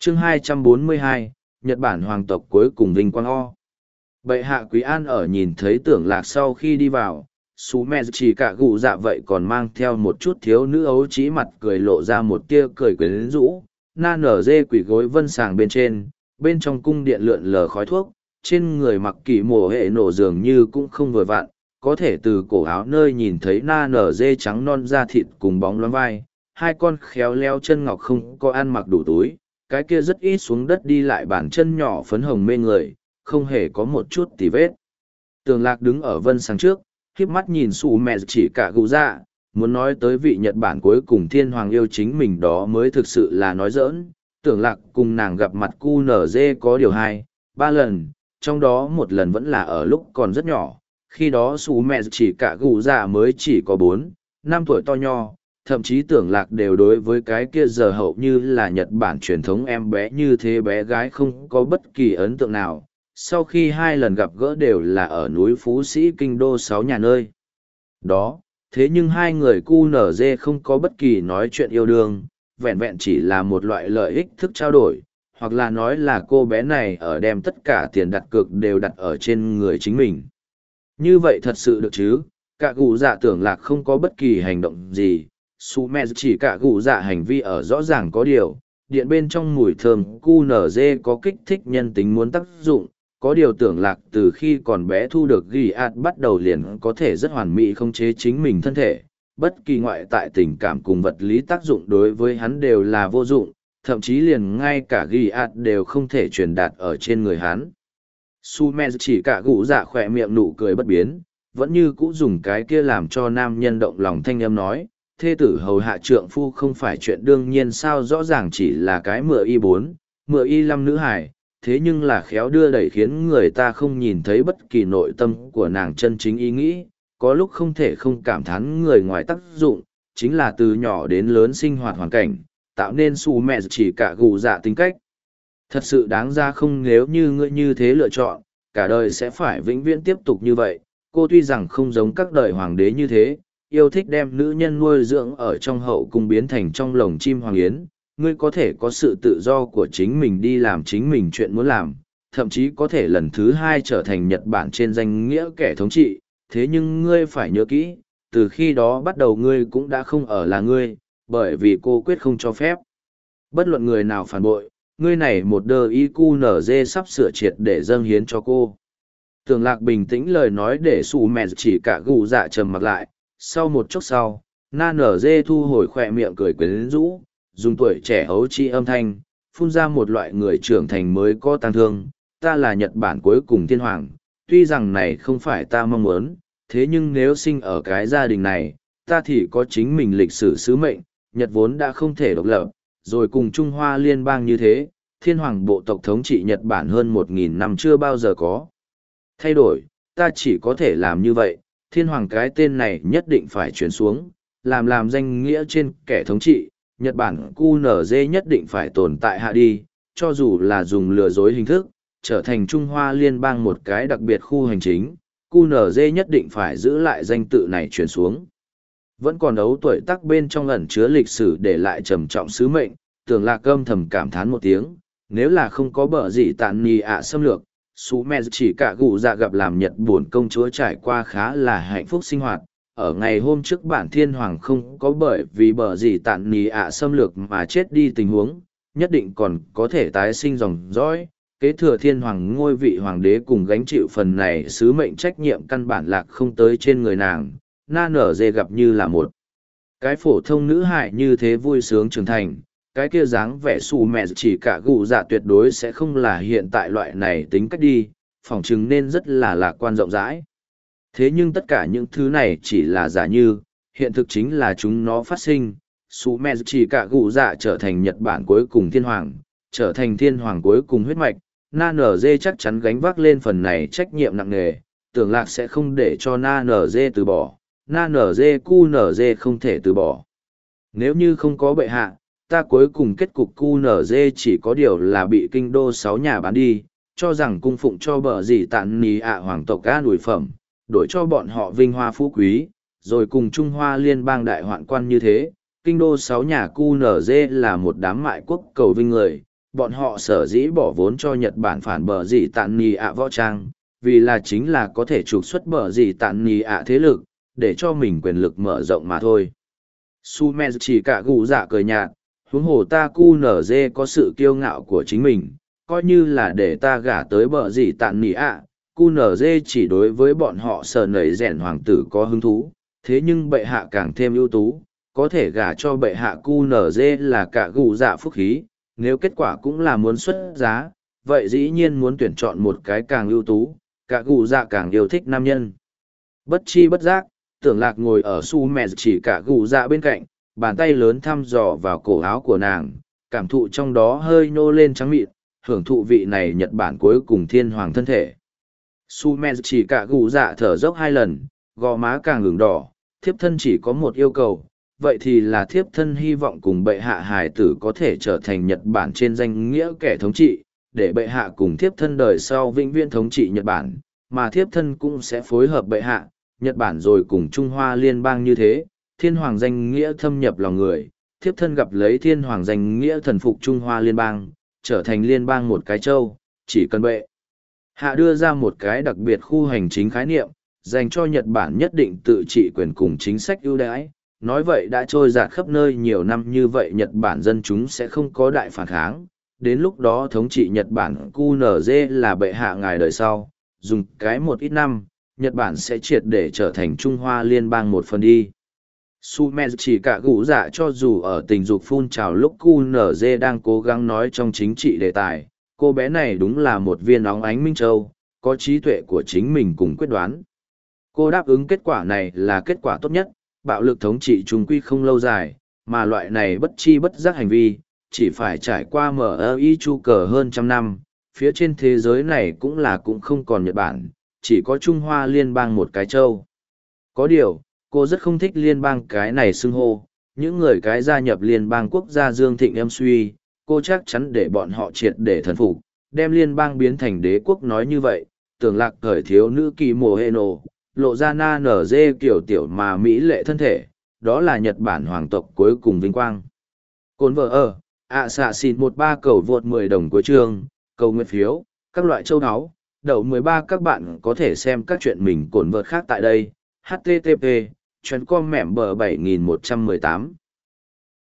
chương 242, Nhật Bản hoàng tộc cuối cùng vinh quang o. Bệ hạ Quý An ở nhìn thấy Tưởng Lạc sau khi đi vào, Sú Mẹ chỉ cả gù dạ vậy còn mang theo một chút thiếu nữ ấu trí mặt cười lộ ra một tia cười quyến rũ, na nở dê quỷ gối vân sàng bên trên, bên trong cung điện lượn lờ khói thuốc, trên người mặc kỳ mồ hệ nổ dường như cũng không vừa vặn, có thể từ cổ áo nơi nhìn thấy na nở dê trắng non da thịt cùng bóng loáng vai, hai con khéo leo chân ngọc không có ăn mặc đủ túi, cái kia rất ít xuống đất đi lại bàn chân nhỏ phấn hồng mê người, không hề có một chút tì vết. Tường Lạc đứng ở vân sáng trước, khiếp mắt nhìn Sú Mẹ chỉ cả gù dạ, muốn nói tới vị Nhật Bản cuối cùng thiên hoàng yêu chính mình đó mới thực sự là nói giỡn. Tưởng Lạc cùng nàng gặp mặt QNZ có điều 2, 3 lần, trong đó một lần vẫn là ở lúc còn rất nhỏ, khi đó Sú Mẹ chỉ cả gù dạ mới chỉ có 4, 5 tuổi to nho, thậm chí Tưởng Lạc đều đối với cái kia giờ hậu như là Nhật Bản truyền thống em bé như thế bé gái không có bất kỳ ấn tượng nào. Sau khi 2 lần gặp gỡ đều là ở núi Phú Sĩ kinh đô 6 nhà nơi đó, thế nhưng hai người QNZ không có bất kỳ nói chuyện yêu đương, vẹn vẹn chỉ là một loại lợi ích thức trao đổi, hoặc là nói là cô bé này ở đem tất cả tiền đặt cược đều đặt ở trên người chính mình. Như vậy thật sự được chứ? Cả gù dạ Tưởng Lạc không có bất kỳ hành động gì, Sú Mẹ chỉ cả gù dạ hành vi ở rõ ràng có điều, điện bên trong mùi thơm QNZ có kích thích nhân tính muốn tác dụng. Có điều Tưởng Lạc từ khi còn bé thu được ghi ạt bắt đầu liền có thể rất hoàn mỹ khống chế chính mình thân thể, bất kỳ ngoại tại tình cảm cùng vật lý tác dụng đối với hắn đều là vô dụng, thậm chí liền ngay cả ghi ạt đều không thể truyền đạt ở trên người hắn. Sú Mẹ chỉ cả gù dạ khỏe miệng nụ cười bất biến, vẫn như cũ dùng cái kia làm cho nam nhân động lòng thanh âm nói, thê tử hầu hạ trượng phu không phải chuyện đương nhiên sao, rõ ràng chỉ là cái mựa y 4, 5 nữ hài, thế nhưng là khéo đưa đẩy khiến người ta không nhìn thấy bất kỳ nội tâm của nàng chân chính ý nghĩ, có lúc không thể không cảm thán người ngoài tác dụng, chính là từ nhỏ đến lớn sinh hoạt hoàn cảnh, tạo nên Sú Mẹ chỉ cả gù dạ tính cách. Thật sự đáng ra không, nếu như ngươi như thế lựa chọn, cả đời sẽ phải vĩnh viễn tiếp tục như vậy. Cô tuy rằng không giống các đời hoàng đế như thế, yêu thích đem nữ nhân nuôi dưỡng ở trong hậu cung biến thành trong lồng chim hoàng yến, ngươi có thể có sự tự do của chính mình đi làm chính mình chuyện muốn làm, thậm chí có thể lần thứ 2 trở thành Nhật Bản trên danh nghĩa kẻ thống trị, thế nhưng ngươi phải nhớ kỹ, từ khi đó bắt đầu ngươi cũng đã không ở là ngươi, bởi vì cô quyết không cho phép. Bất luận người nào phản bội, ngươi này một đờ IQNZ sắp sửa triệt để dâng hiến cho cô. Tưởng Lạc bình tĩnh lời nói để Sú Mẹ chỉ cả gù dạ trầm mặc lại, sau một chốc sau, na nở dê thu hồi khỏe miệng cười quyến rũ, dùng tuổi trẻ ấu trĩ âm thanh, phun ra một loại người trưởng thành mới có tang thương, ta là Nhật Bản cuối cùng thiên hoàng, tuy rằng này không phải ta mong muốn, thế nhưng nếu sinh ở cái gia đình này, ta thì có chính mình lịch sử sứ mệnh, Nhật vốn đã không thể độc lập, rồi cùng Trung Hoa liên bang như thế, thiên hoàng bộ tộc thống trị Nhật Bản hơn 1.000 năm chưa bao giờ có thay đổi, ta chỉ có thể làm như vậy, thiên hoàng cái tên này nhất định phải chuyển xuống, làm danh nghĩa trên kẻ thống trị. Nhật Bản QNZ nhất định phải tồn tại hạ đi, cho dù là dùng lừa dối hình thức, trở thành Trung Hoa liên bang một cái đặc biệt khu hành chính, QNZ nhất định phải giữ lại danh tự này truyền xuống. Vẫn còn ấu tuổi tác bên trong ẩn chứa lịch sử để lại trầm trọng sứ mệnh, Tưởng Lạc âm thầm cảm thán một tiếng, nếu là không có bờ gì tàn nì ạ xâm lược, Sú Mẹ chỉ cả gù dạ gặp làm Nhật buồn công chúa trải qua khá là hạnh phúc sinh hoạt. Ở ngày hôm trước bản thiên hoàng không có bởi vì bờ gì tàn nì ạ xâm lược mà chết đi tình huống, nhất định còn có thể tái sinh dòng dõi, kế thừa thiên hoàng ngôi vị hoàng đế cùng gánh chịu phần này sứ mệnh trách nhiệm căn bản lạc không tới trên người nàng. Na nở dê gặp như là một cái phổ thông nữ hài như thế vui sướng trưởng thành, cái kia dáng vẻ Sú Mẹ chỉ cả gù dạ tuyệt đối sẽ không là hiện tại loại này tính cách đi, phỏng chừng nên rất là lạc quan rộng rãi. Thế nhưng tất cả những thứ này chỉ là giả như, hiện thực chính là chúng nó phát sinh. Sú Mẹ chỉ cả gù dạ trở thành Nhật Bản cuối cùng thiên hoàng, trở thành thiên hoàng cuối cùng huyết mạch, Na Nở Dê chắc chắn gánh vác lên phần này trách nhiệm nặng nề, Tưởng Lạc sẽ không để cho Na Nở Dê từ bỏ, Na Nở Dê Cu Nở Dê không thể từ bỏ. Nếu như không có bệ hạ, ta cuối cùng kết cục Cu Nở Dê chỉ có điều là bị kinh đô 6 nhà bán đi, cho rằng cung phụng cho bờ gì tạn nì ạ hoàng tộc ca nổi phẩm, đổi cho bọn họ vinh hoa phú quý, rồi cùng Trung Hoa liên bang đại hoạn quan như thế. Kinh đô 6 nhà QNZ là một đám mại quốc cầu vinh người, bọn họ sở dĩ bỏ vốn cho Nhật Bản phản bờ gì tạn nì ạ võ trang, vì là chính là có thể trục xuất bờ gì tạn nì ạ thế lực, để cho mình quyền lực mở rộng mà thôi. Sume chỉ cả gù dạ cười nhạt, huống hồ ta cu nở dê có sự kiêu ngạo của chính mình, coi như là để ta gả tới bờ gì tạn nì ạ, cu nở dê chỉ đối với bọn họ sờ nẩy rèn hoàng tử có hứng thú, thế nhưng bệ hạ càng thêm ưu tú, có thể gả cho bệ hạ cu nở dê là cả gù dạ phúc khí, nếu kết quả cũng là muốn xuất giá, vậy dĩ nhiên muốn tuyển chọn một cái càng ưu tú, cả gù dạ càng yêu thích nam nhân. Bất chi bất giác, tưởng lạc ngồi ở su mẹ chỉ cả gù dạ bên cạnh, bàn tay lớn thăm dò vào cổ áo của nàng, cảm thụ trong đó hơi nô lên trắng mịn, hưởng thụ vị này Nhật Bản cuối cùng thiên hoàng thân thể. Su mẹ chỉ cả gù dạ thở dốc 2 lần, gò má càng ửng đỏ, thiếp thân chỉ có một yêu cầu, vậy thì là thiếp thân hy vọng cùng bệ hạ hài tử có thể trở thành Nhật Bản trên danh nghĩa kẻ thống trị, để bệ hạ cùng thiếp thân đời sau vĩnh viễn thống trị Nhật Bản, mà thiếp thân cũng sẽ phối hợp bệ hạ, Nhật Bản rồi cùng Trung Hoa liên bang như thế, thiên hoàng danh nghĩa thâm nhập lòng người, thiếp thân gặp lấy thiên hoàng danh nghĩa thần phục Trung Hoa liên bang, trở thành liên bang một cái châu, chỉ cần bệ hạ đưa ra một cái đặc biệt khu hành chính khái niệm, dành cho Nhật Bản nhất định tự trị quyền cùng chính sách ưu đãi. Nói vậy đã trôi dạt khắp nơi nhiều năm như vậy Nhật Bản dân chúng sẽ không có đại phản kháng. Đến lúc đó thống trị Nhật Bản QNZ là bệ hạ ngài đời sau, dùng cái một ít năm, Nhật Bản sẽ triệt để trở thành Trung Hoa liên bang một phần đi. Sume chỉ cả gũ dạ cho dù ở tình dục phun trào lúc QNZ đang cố gắng nói trong chính trị đề tài, cô bé này đúng là một viên óng ánh minh châu, có trí tuệ của chính mình cùng quyết đoán. Cô đáp ứng kết quả này là kết quả tốt nhất, bạo lực thống trị trung quy không lâu dài, mà loại này bất chi bất giác hành vi, chỉ phải trải qua MI chu cờ hơn 100 năm, phía trên thế giới này cũng không còn Nhật Bản, chỉ có Trung Hoa liên bang một cái châu. Có điều, cô rất không thích liên bang cái này xưng hô, những người cái gia nhập liên bang quốc gia Dương Thịnh em suy, cô chắc chắn để bọn họ triệt để thần phục, đem liên bang biến thành đế quốc nói như vậy, tưởng lạc thời thiếu nữ kỳ mồ hê nổ, lộ ra na nở dê kiểu tiểu mà mỹ lệ thân thể, đó là Nhật Bản hoàng tộc cuối cùng vinh quang. Cồn vợ ở, xạ xịn 13 cầu vượt 10 đồng cuối chương, cầu nguyện phiếu, các loại châu áo, đậu 13 các bạn có thể xem các chuyện mình cồn vợt khác tại đây, http, chuyến com mẻm bờ 7118.